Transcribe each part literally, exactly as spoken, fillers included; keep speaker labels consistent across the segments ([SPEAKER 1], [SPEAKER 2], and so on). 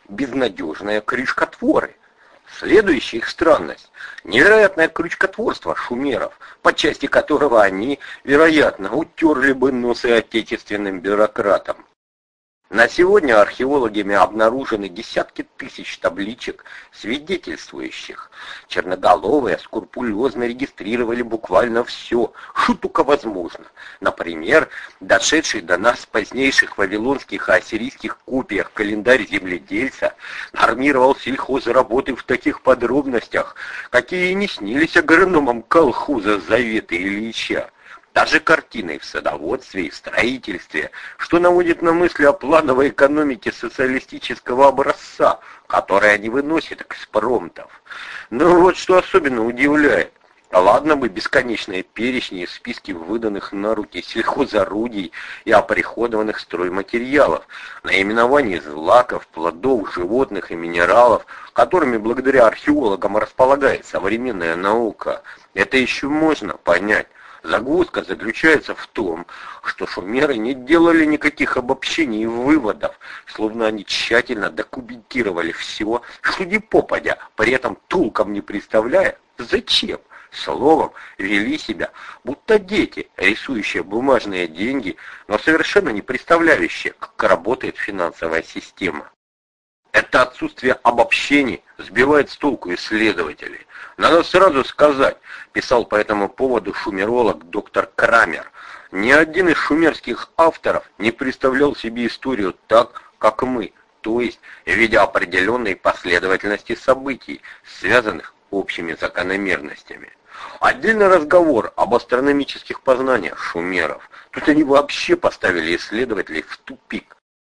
[SPEAKER 1] безнадежные крючкотворы. Следующая их странность – невероятное крючкотворство шумеров, по части которого они, вероятно, утерли бы носы отечественным бюрократам. На сегодня археологами обнаружены десятки тысяч табличек, свидетельствующих. Черноголовые скрупулезно регистрировали буквально все, что только возможно. Например, дошедший до нас в позднейших вавилонских и ассирийских копиях календарь земледельца нормировал сельхозработы в таких подробностях, какие не снились агрономам колхоза Заветы Ильича. Даже картины в садоводстве и в строительстве, что наводит на мысли о плановой экономике социалистического образца, которой они выносят экспромтов. Но вот что особенно удивляет. Ладно бы бесконечные перечни и списки выданных на руки сельхозорудий и оприходованных стройматериалов, наименований злаков, плодов, животных и минералов, которыми благодаря археологам располагает современная наука. Это еще можно понять. Загвоздка заключается в том, что шумеры не делали никаких обобщений и выводов, словно они тщательно документировали все, что ни попадя, при этом толком не представляя, зачем. Словом, вели себя, будто дети, рисующие бумажные деньги, но совершенно не представляющие, как работает финансовая система. Это отсутствие обобщений сбивает с толку исследователей. Надо сразу сказать, писал по этому поводу шумеролог доктор Крамер, ни один из шумерских авторов не представлял себе историю так, как мы, то есть в виде определенной последовательности событий, связанных общими закономерностями. Отдельный разговор об астрономических познаниях шумеров. Тут они вообще поставили исследователей в тупик.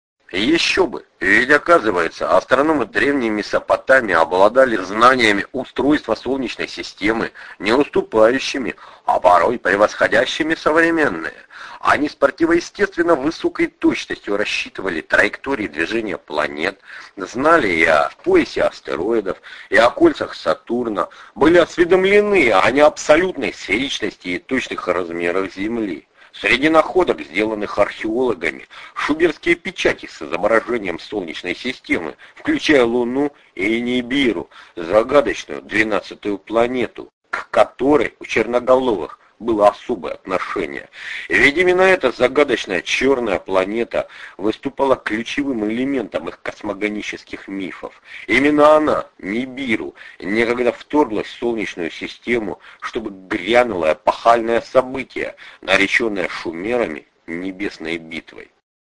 [SPEAKER 1] Еще бы, ведь оказывается, астрономы древней Месопотамии обладали знаниями устройства Солнечной системы, не уступающими, а порой превосходящими современные. Они с противоестественно высокой точностью рассчитывали траектории движения планет, знали и о поясе астероидов, и о кольцах Сатурна, были осведомлены о неабсолютной сферичности и точных размерах Земли. Среди находок, сделанных археологами, шумерские печати с изображением Солнечной системы, включая Луну и Нибиру, загадочную двенадцатую планету, к которой у черноголовых было особое отношение. И ведь именно эта загадочная черная планета выступала ключевым элементом их космогонических мифов. Именно она, Нибиру, некогда вторглась в Солнечную систему, чтобы грянуло эпохальное событие, нареченное шумерами небесной битвой.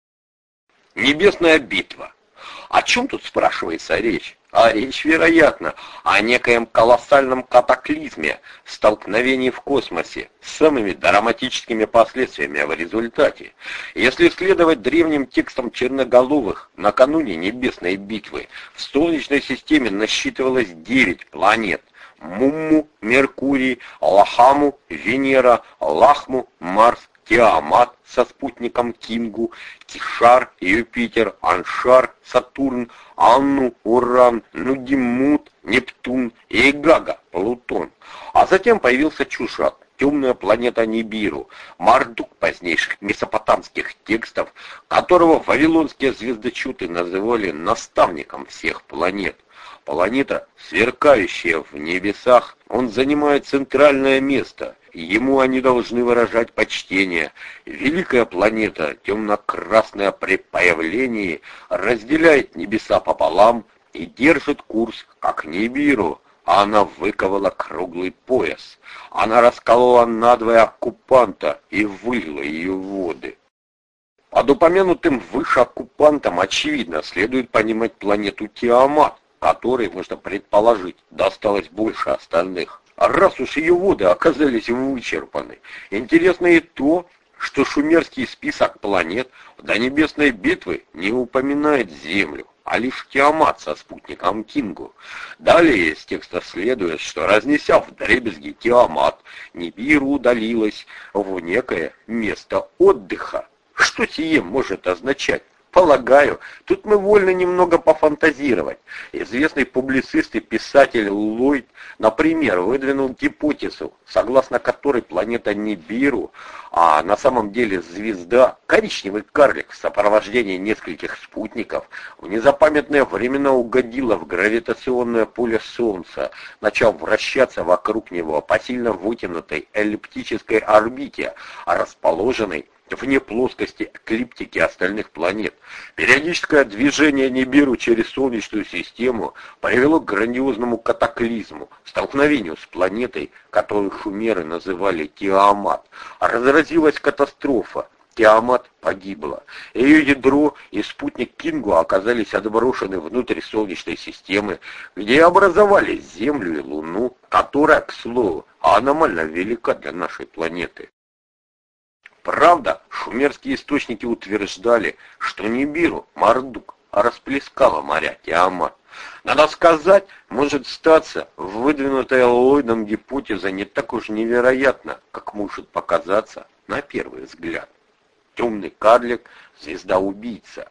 [SPEAKER 1] Небесная битва. О чем тут спрашивается речь? А речь, вероятно, о некоем колоссальном катаклизме, столкновении в космосе с самыми драматическими последствиями в результате. Если следовать древним текстам черноголовых, накануне небесной битвы в Солнечной системе насчитывалось девять планет. Мумму, Меркурий, Лахаму, Венера, Лахму, Марс, Тиамат со спутником Кингу, Кишар, Юпитер, Аншар, Сатурн, Анну, Уран, Нугимут, Нептун и Гага, Плутон. А затем появился Чушак, темная планета Нибиру, Мардук позднейших месопотамских текстов, которого вавилонские звездочеты называли наставником всех планет. Планета, сверкающая в небесах, он занимает центральное место, ему они должны выражать почтение. Великая планета, темно-красная при появлении, разделяет небеса пополам и держит курс, как Нибиру. Она выковала круглый пояс. Она расколола надвое оккупанта и вылила ее в воды. Под упомянутым выше оккупантом, очевидно, следует понимать планету Тиамат, которой, можно предположить, досталось больше остальных. А раз уж ее воды оказались вычерпаны, интересно и то, что шумерский список планет до небесной битвы не упоминает Землю, а лишь Тиамат со спутником Кингу. Далее из текста следует, что, разнеся вдребезги Тиамат, Нибиру удалилась в некое место отдыха. Что сие может означать? Полагаю, тут мы вольны немного пофантазировать. Известный публицист и писатель Ллойд, например, выдвинул гипотезу, согласно которой планета Нибиру, а на самом деле звезда, коричневый карлик в сопровождении нескольких спутников, в незапамятные времена угодила в гравитационное поле Солнца, начав вращаться вокруг него по сильно вытянутой эллиптической орбите, расположенной вне плоскости эклиптики остальных планет. Периодическое движение Нибиру через Солнечную систему привело к грандиозному катаклизму, столкновению с планетой, которую шумеры называли Тиамат. Разразилась катастрофа. Тиамат погибла. Ее ядро и спутник Кингу оказались отброшены внутрь Солнечной системы, где образовали Землю и Луну, которая, к слову, аномально велика для нашей планеты. Правда, шумерские источники утверждали, что Нибиру, Мардук, расплескала моря Тиамат. Надо сказать, может статься, выдвинутая Ллойдом гипотеза не так уж невероятна, как может показаться на первый взгляд. Темный карлик, звезда-убийца.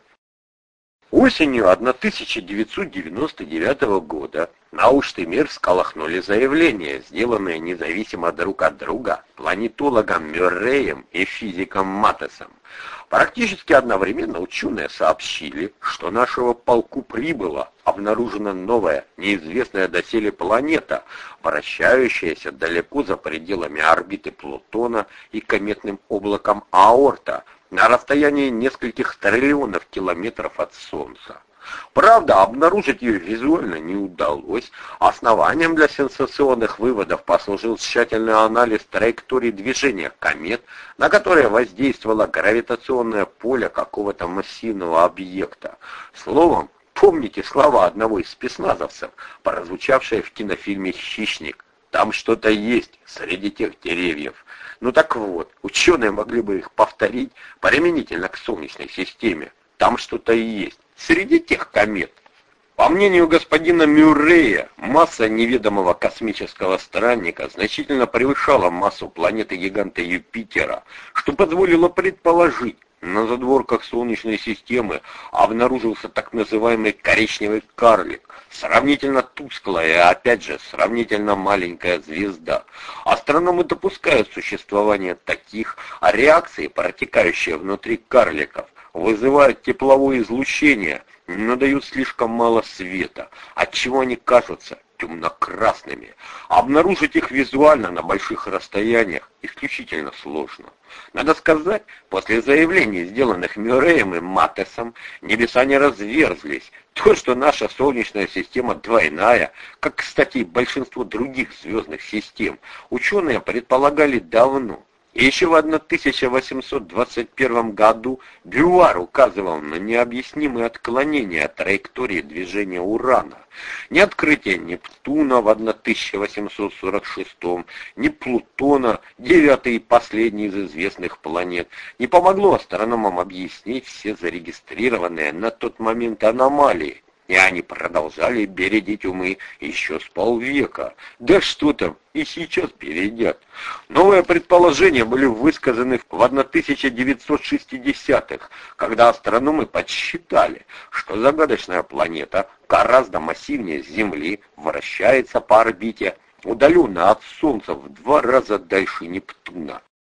[SPEAKER 1] Осенью тысяча девятьсот девяносто девятого года научный мир всколыхнули заявления, сделанные независимо друг от друга планетологом Мюрреем и физиком Маттесом. Практически одновременно ученые сообщили, что нашего полку прибыла обнаружена новая, неизвестная доселе планета, вращающаяся далеко за пределами орбиты Плутона и кометным облаком Аорта, на расстоянии нескольких триллионов километров от Солнца. Правда, обнаружить ее визуально не удалось. Основанием для сенсационных выводов послужил тщательный анализ траектории движения комет, на которые воздействовало гравитационное поле какого-то массивного объекта. Словом, помните слова одного из спецназовцев, прозвучавшие в кинофильме «Хищник»? Там что-то есть среди тех деревьев. Ну так вот, ученые могли бы их повторить применительно к Солнечной системе. Там что-то есть среди тех комет. По мнению господина Мюррея, масса неведомого космического странника значительно превышала массу планеты-гиганта Юпитера, что позволило предположить, на задворках Солнечной системы обнаружился так называемый коричневый карлик, сравнительно тусклая и опять же сравнительно маленькая звезда. Астрономы допускают существование таких, а реакции, протекающие внутри карликов, вызывают тепловое излучение, но дают слишком мало света, отчего они кажутся темно-красными. Обнаружить их визуально на больших расстояниях исключительно сложно. Надо сказать, после заявлений, сделанных Мюрреем и Маттесом, небеса не разверзлись. То, что наша Солнечная система двойная, как, кстати, и большинство других звездных систем, ученые предполагали давно. И еще в тысяча восемьсот двадцать первом году Бюар указывал на необъяснимые отклонения от траектории движения Урана. Ни открытие Нептуна в тысяча восемьсот сорок шестом, ни Плутона, девятый и последний из известных планет, не помогло астрономам объяснить все зарегистрированные на тот момент аномалии. И они продолжали бередить умы еще с полвека. Да что там, и сейчас бередят. Новые предположения были высказаны в тысяча девятьсот шестидесятых, когда астрономы подсчитали, что загадочная планета гораздо массивнее Земли, вращается по орбите, удаленно от Солнца в два раза дальше Нептуна.